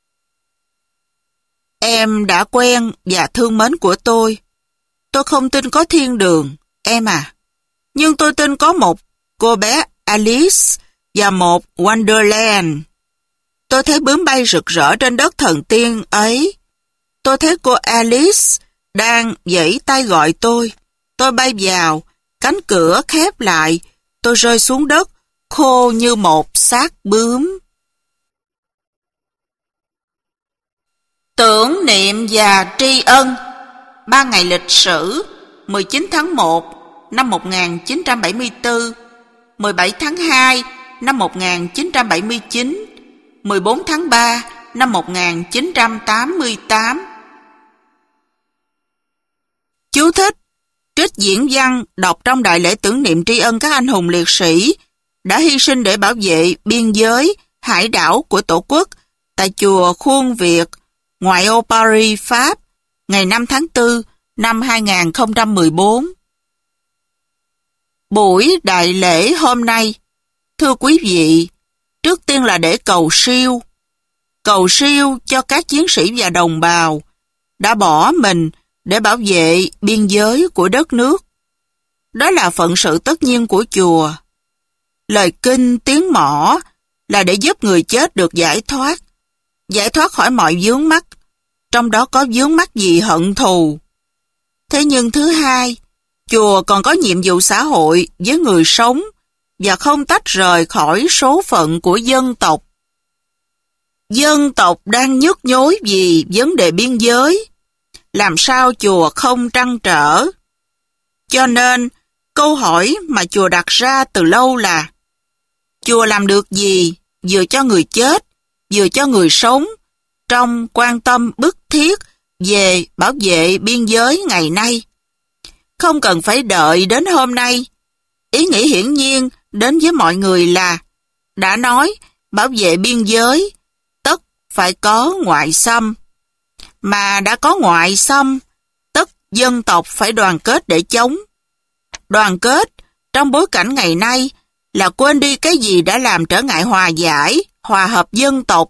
Em đã quen và thương mến của tôi. Tôi không tin có thiên đường, em à. Nhưng tôi tin có một cô bé Alice và một Wonderland. Tôi thấy bướm bay rực rỡ trên đất thần tiên ấy. Tôi thấy cô Alice đang giãy tay gọi tôi. Tôi bay vào, cánh cửa khép lại. Tôi rơi xuống đất, khô như một xác bướm. Tưởng niệm và tri ân. Ba ngày lịch sử: mười chín tháng một năm một nghìn chín trăm bảy mươi tư, mười bảy tháng hai năm một nghìn chín trăm bảy mươi chín, mười bốn tháng ba năm một nghìn chín trăm tám mươi tám. Chú thích: trích diễn văn đọc trong đại lễ tưởng niệm tri ân các anh hùng liệt sĩ đã hy sinh để bảo vệ biên giới, hải đảo của Tổ quốc tại chùa Khuôn Việt, ngoại ô Paris, Pháp, ngày năm tháng tư năm hai nghìn không trăm mười bốn. Buổi đại lễ hôm nay, thưa quý vị, trước tiên là để cầu siêu. Cầu siêu cho các chiến sĩ và đồng bào đã bỏ mình để bảo vệ biên giới của đất nước. Đó là phận sự tất nhiên của chùa. Lời kinh tiếng mõ là để giúp người chết được giải thoát, giải thoát khỏi mọi vướng mắc, trong đó có vướng mắc gì hận thù. Thế nhưng thứ hai, chùa còn có nhiệm vụ xã hội với người sống và không tách rời khỏi số phận của dân tộc. Dân tộc đang nhức nhối vì vấn đề biên giới. Làm sao chùa không trăn trở? Cho nên, câu hỏi mà chùa đặt ra từ lâu là: chùa làm được gì vừa cho người chết, vừa cho người sống, trong quan tâm bức thiết về bảo vệ biên giới ngày nay? Không cần phải đợi đến hôm nay. Ý nghĩ hiển nhiên đến với mọi người là đã nói bảo vệ biên giới, tất phải có ngoại xâm. Mà đã có ngoại xâm, tất dân tộc phải đoàn kết để chống. Đoàn kết trong bối cảnh ngày nay là quên đi cái gì đã làm trở ngại hòa giải, hòa hợp dân tộc.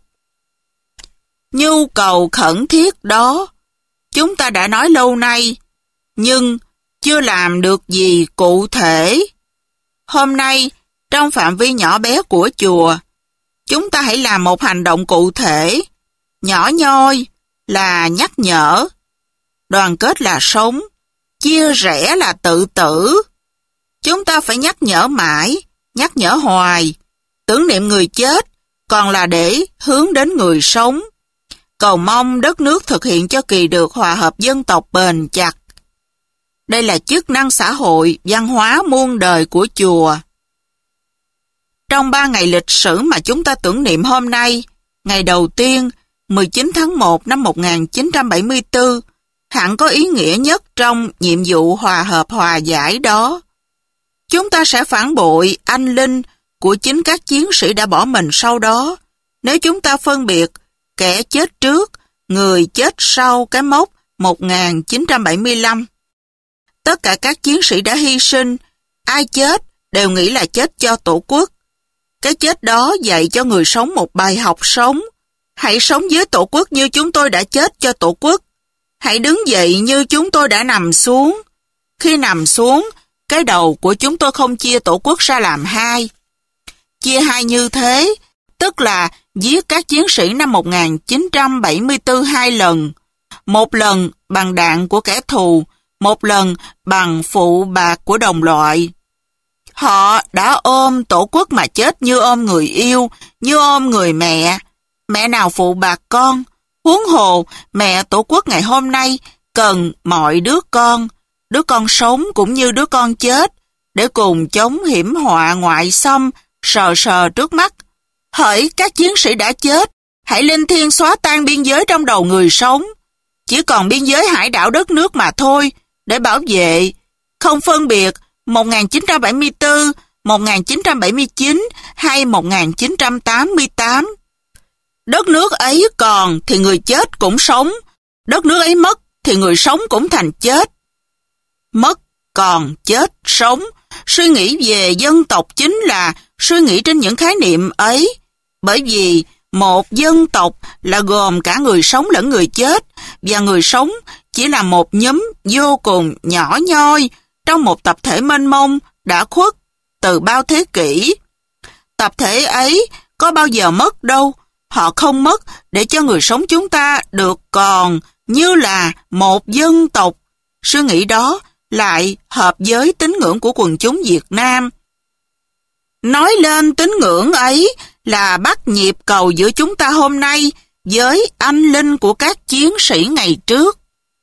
Nhu cầu khẩn thiết đó, chúng ta đã nói lâu nay, nhưng chưa làm được gì cụ thể. Hôm nay, trong phạm vi nhỏ bé của chùa, chúng ta hãy làm một hành động cụ thể, nhỏ nhoi, là nhắc nhở. Đoàn kết là sống, chia rẽ là tự tử. Chúng ta phải nhắc nhở mãi, nhắc nhở hoài. Tưởng niệm người chết còn là để hướng đến người sống. Cầu mong đất nước thực hiện cho kỳ được hòa hợp dân tộc bền chặt. Đây là chức năng xã hội, văn hóa muôn đời của chùa. Trong ba ngày lịch sử mà chúng ta tưởng niệm hôm nay, ngày đầu tiên, mười chín tháng một năm một nghìn chín trăm bảy mươi tư, hẳn có ý nghĩa nhất trong nhiệm vụ hòa hợp hòa giải đó. Chúng ta sẽ phản bội anh linh của chính các chiến sĩ đã bỏ mình sau đó, nếu chúng ta phân biệt kẻ chết trước, người chết sau cái mốc một nghìn chín trăm bảy mươi lăm. Tất cả các chiến sĩ đã hy sinh, ai chết đều nghĩ là chết cho Tổ quốc. Cái chết đó dạy cho người sống một bài học sống. Hãy sống với Tổ quốc như chúng tôi đã chết cho Tổ quốc. Hãy đứng dậy như chúng tôi đã nằm xuống. Khi nằm xuống, cái đầu của chúng tôi không chia Tổ quốc ra làm hai. Chia hai như thế, tức là giết các chiến sĩ năm một nghìn chín trăm bảy mươi tư hai lần. Một lần bằng đạn của kẻ thù, một lần bằng phụ bạc của đồng loại. Họ đã ôm Tổ quốc mà chết như ôm người yêu, như ôm người mẹ. Mẹ nào phụ bạc con, huống hồ mẹ Tổ quốc ngày hôm nay cần mọi đứa con, đứa con sống cũng như đứa con chết, để cùng chống hiểm họa ngoại xâm sờ sờ trước mắt. Hỡi các chiến sĩ đã chết, hãy linh thiêng xóa tan biên giới trong đầu người sống. Chỉ còn biên giới hải đảo đất nước mà thôi, để bảo vệ, không phân biệt một nghìn chín trăm bảy mươi tư, một nghìn chín trăm bảy mươi chín hay một nghìn chín trăm tám mươi tám. Đất nước ấy còn thì người chết cũng sống, đất nước ấy mất thì người sống cũng thành chết. Mất, còn, chết, sống, suy nghĩ về dân tộc chính là suy nghĩ trên những khái niệm ấy, bởi vì một dân tộc là gồm cả người sống lẫn người chết, và người sống chỉ là một nhóm vô cùng nhỏ nhoi trong một tập thể mênh mông đã khuất từ bao thế kỷ. Tập thể ấy có bao giờ mất đâu, họ không mất để cho người sống chúng ta được còn như là một dân tộc. Suy nghĩ đó lại hợp với tín ngưỡng của quần chúng Việt Nam. Nói lên tín ngưỡng ấy là bắt nhịp cầu giữa chúng ta hôm nay với anh linh của các chiến sĩ ngày trước.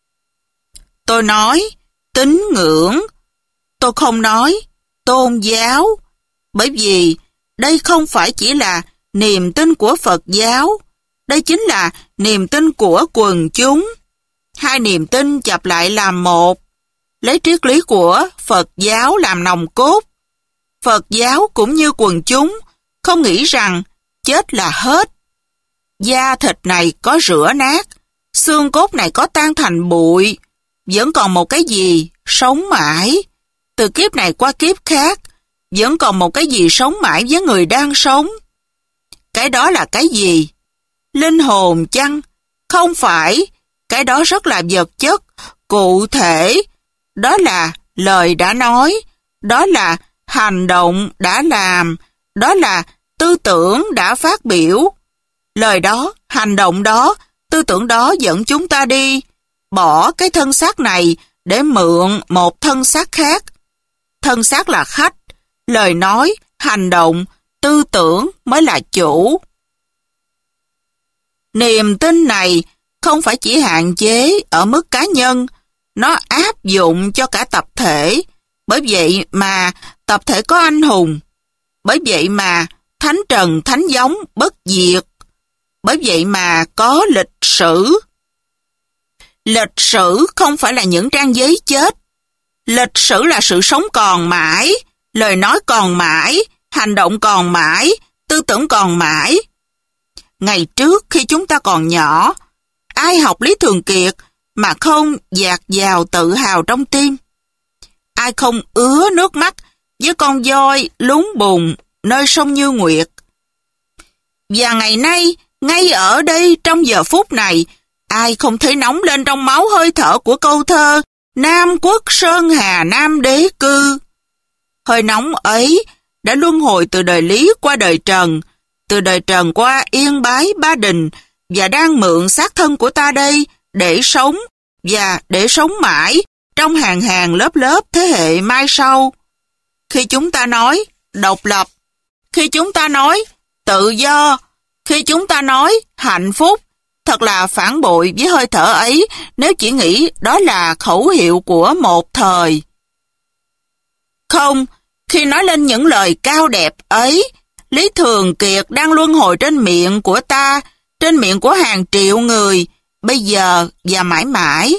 Tôi nói tín ngưỡng, tôi không nói tôn giáo, bởi vì đây không phải chỉ là niềm tin của Phật giáo, đây chính là niềm tin của quần chúng. Hai niềm tin chập lại làm một, lấy triết lý của Phật giáo làm nòng cốt. Phật giáo cũng như quần chúng không nghĩ rằng chết là hết. Da thịt này có rửa nát, xương cốt này có tan thành bụi, vẫn còn một cái gì sống mãi. Từ kiếp này qua kiếp khác, vẫn còn một cái gì sống mãi với người đang sống. Cái đó là cái gì? Linh hồn chăng? Không phải. Cái đó rất là vật chất, cụ thể. Đó là lời đã nói, đó là hành động đã làm, đó là tư tưởng đã phát biểu. Lời đó, hành động đó, tư tưởng đó dẫn chúng ta đi, bỏ cái thân xác này để mượn một thân xác khác. Thân xác là khách, lời nói, hành động, tư tưởng mới là chủ. Niềm tin này không phải chỉ hạn chế ở mức cá nhân, nó áp dụng cho cả tập thể. Bởi vậy mà tập thể có anh hùng, bởi vậy mà thánh trần thánh giống bất diệt, bởi vậy mà có lịch sử. Lịch sử không phải là những trang giấy chết. Lịch sử là sự sống còn mãi, lời nói còn mãi, hành động còn mãi, tư tưởng còn mãi. Ngày trước khi chúng ta còn nhỏ, ai học Lý Thường Kiệt mà không dạt dào tự hào trong tim? Ai không ứa nước mắt với con voi lún bùn nơi sông Như Nguyệt? Và ngày nay, ngay ở đây trong giờ phút này, ai không thấy nóng lên trong máu hơi thở của câu thơ Nam Quốc Sơn Hà Nam Đế Cư? Hơi nóng ấy đã luân hồi từ đời Lý qua đời Trần, từ đời Trần qua Yên Bái Ba Đình, và đang mượn xác thân của ta đây để sống, và để sống mãi trong hàng hàng lớp lớp thế hệ mai sau. Khi chúng ta nói độc lập, khi chúng ta nói tự do, khi chúng ta nói hạnh phúc, thật là phản bội với hơi thở ấy nếu chỉ nghĩ đó là khẩu hiệu của một thời. Không, khi nói lên những lời cao đẹp ấy, Lý Thường Kiệt đang luân hồi trên miệng của ta, trên miệng của hàng triệu người, bây giờ và mãi mãi.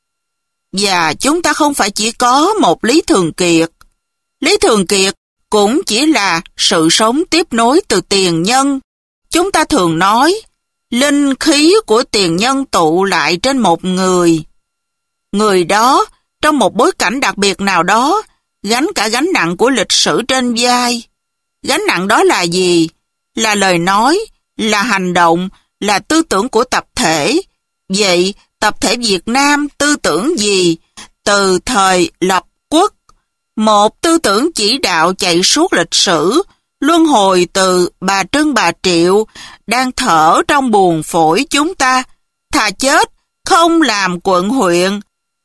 Và chúng ta không phải chỉ có một Lý Thường Kiệt. Lý Thường Kiệt cũng chỉ là sự sống tiếp nối từ tiền nhân. Chúng ta thường nói, linh khí của tiền nhân tụ lại trên một người. Người đó, trong một bối cảnh đặc biệt nào đó, gánh cả gánh nặng của lịch sử trên vai. Gánh nặng đó là gì? Là lời nói, là hành động, là tư tưởng của tập thể. Vậy, tập thể Việt Nam tư tưởng gì? Từ thời lập quốc, Một tư tưởng chỉ đạo chạy suốt lịch sử, luân hồi từ bà Trưng bà Triệu, đang thở trong buồng phổi chúng ta, thà chết, không làm quận huyện.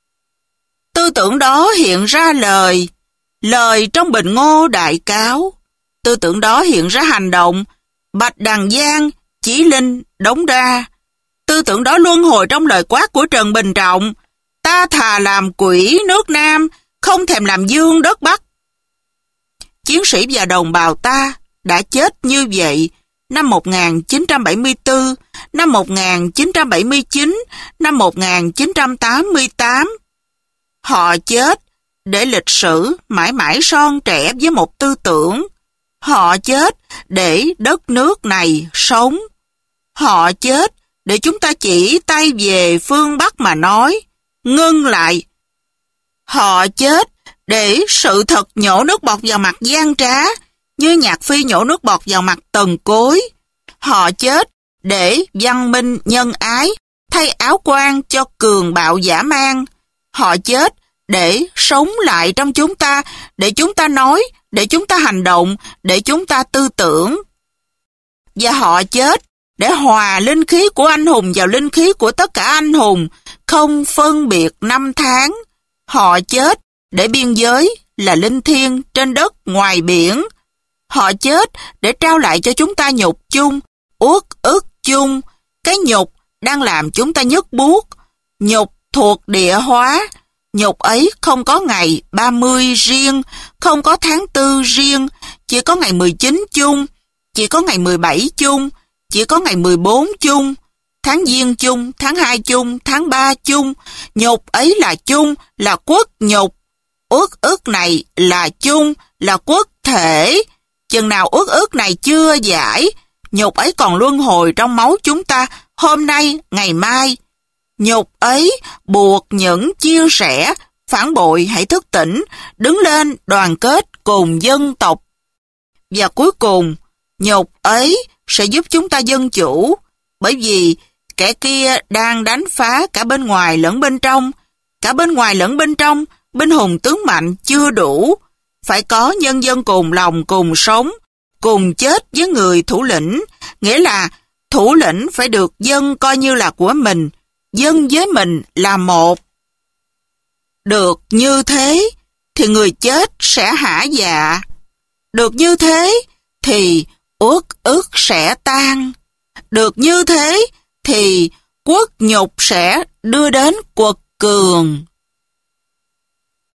Tư tưởng đó hiện ra lời, lời trong Bình Ngô Đại Cáo. Tư tưởng đó hiện ra hành động, Bạch Đằng Giang, Chí Linh, Đống Đa. Tư tưởng đó luân hồi trong lời quát của Trần Bình Trọng, ta thà làm quỷ nước Nam, không thèm làm dương đất Bắc. Chiến sĩ và đồng bào ta đã chết như vậy năm một nghìn chín trăm bảy mươi tư, năm một nghìn chín trăm bảy mươi chín, năm một nghìn chín trăm tám mươi tám. Họ chết để lịch sử mãi mãi son trẻ với một tư tưởng. Họ chết để đất nước này sống. Họ chết để chúng ta chỉ tay về phương Bắc mà nói, ngưng lại. Họ chết để sự thật nhổ nước bọt vào mặt gian trá, như Nhạc Phi nhổ nước bọt vào mặt Tần Cối. Họ chết để văn minh nhân ái, thay áo quan cho cường bạo dã man. Họ chết để sống lại trong chúng ta, để chúng ta nói, để chúng ta hành động, để chúng ta tư tưởng. Và họ chết để hòa linh khí của anh hùng vào linh khí của tất cả anh hùng, không phân biệt năm tháng. Họ chết để biên giới là linh thiêng trên đất ngoài biển. Họ chết để trao lại cho chúng ta nhục chung, uất ức chung. Cái nhục đang làm chúng ta nhức buốt. Nhục thuộc địa hóa. Nhục ấy không có ngày ba mươi riêng, không có tháng tư riêng, chỉ có ngày mười chín chung, chỉ có ngày mười bảy chung, chỉ có ngày mười bốn chung, tháng Giêng chung, tháng hai chung, tháng ba chung. Nhục ấy là chung, là quốc nhục. Uất ức này là chung, là quốc thể. Chừng nào uất ức này chưa giải, nhục ấy còn luân hồi trong máu chúng ta hôm nay, ngày mai. Nhục ấy buộc những chia sẻ, phản bội hãy thức tỉnh, đứng lên đoàn kết cùng dân tộc. Và cuối cùng, nhục ấy sẽ giúp chúng ta dân chủ, bởi vì kẻ kia đang đánh phá cả bên ngoài lẫn bên trong. Cả bên ngoài lẫn bên trong, binh hùng tướng mạnh chưa đủ. Phải có nhân dân cùng lòng cùng sống, cùng chết với người thủ lĩnh, nghĩa là thủ lĩnh phải được dân coi như là của mình, dân với mình là một. Được như thế thì người chết sẽ hả dạ. Được như thế thì uất ức sẽ tan. Được như thế thì quốc nhục sẽ đưa đến quật cường.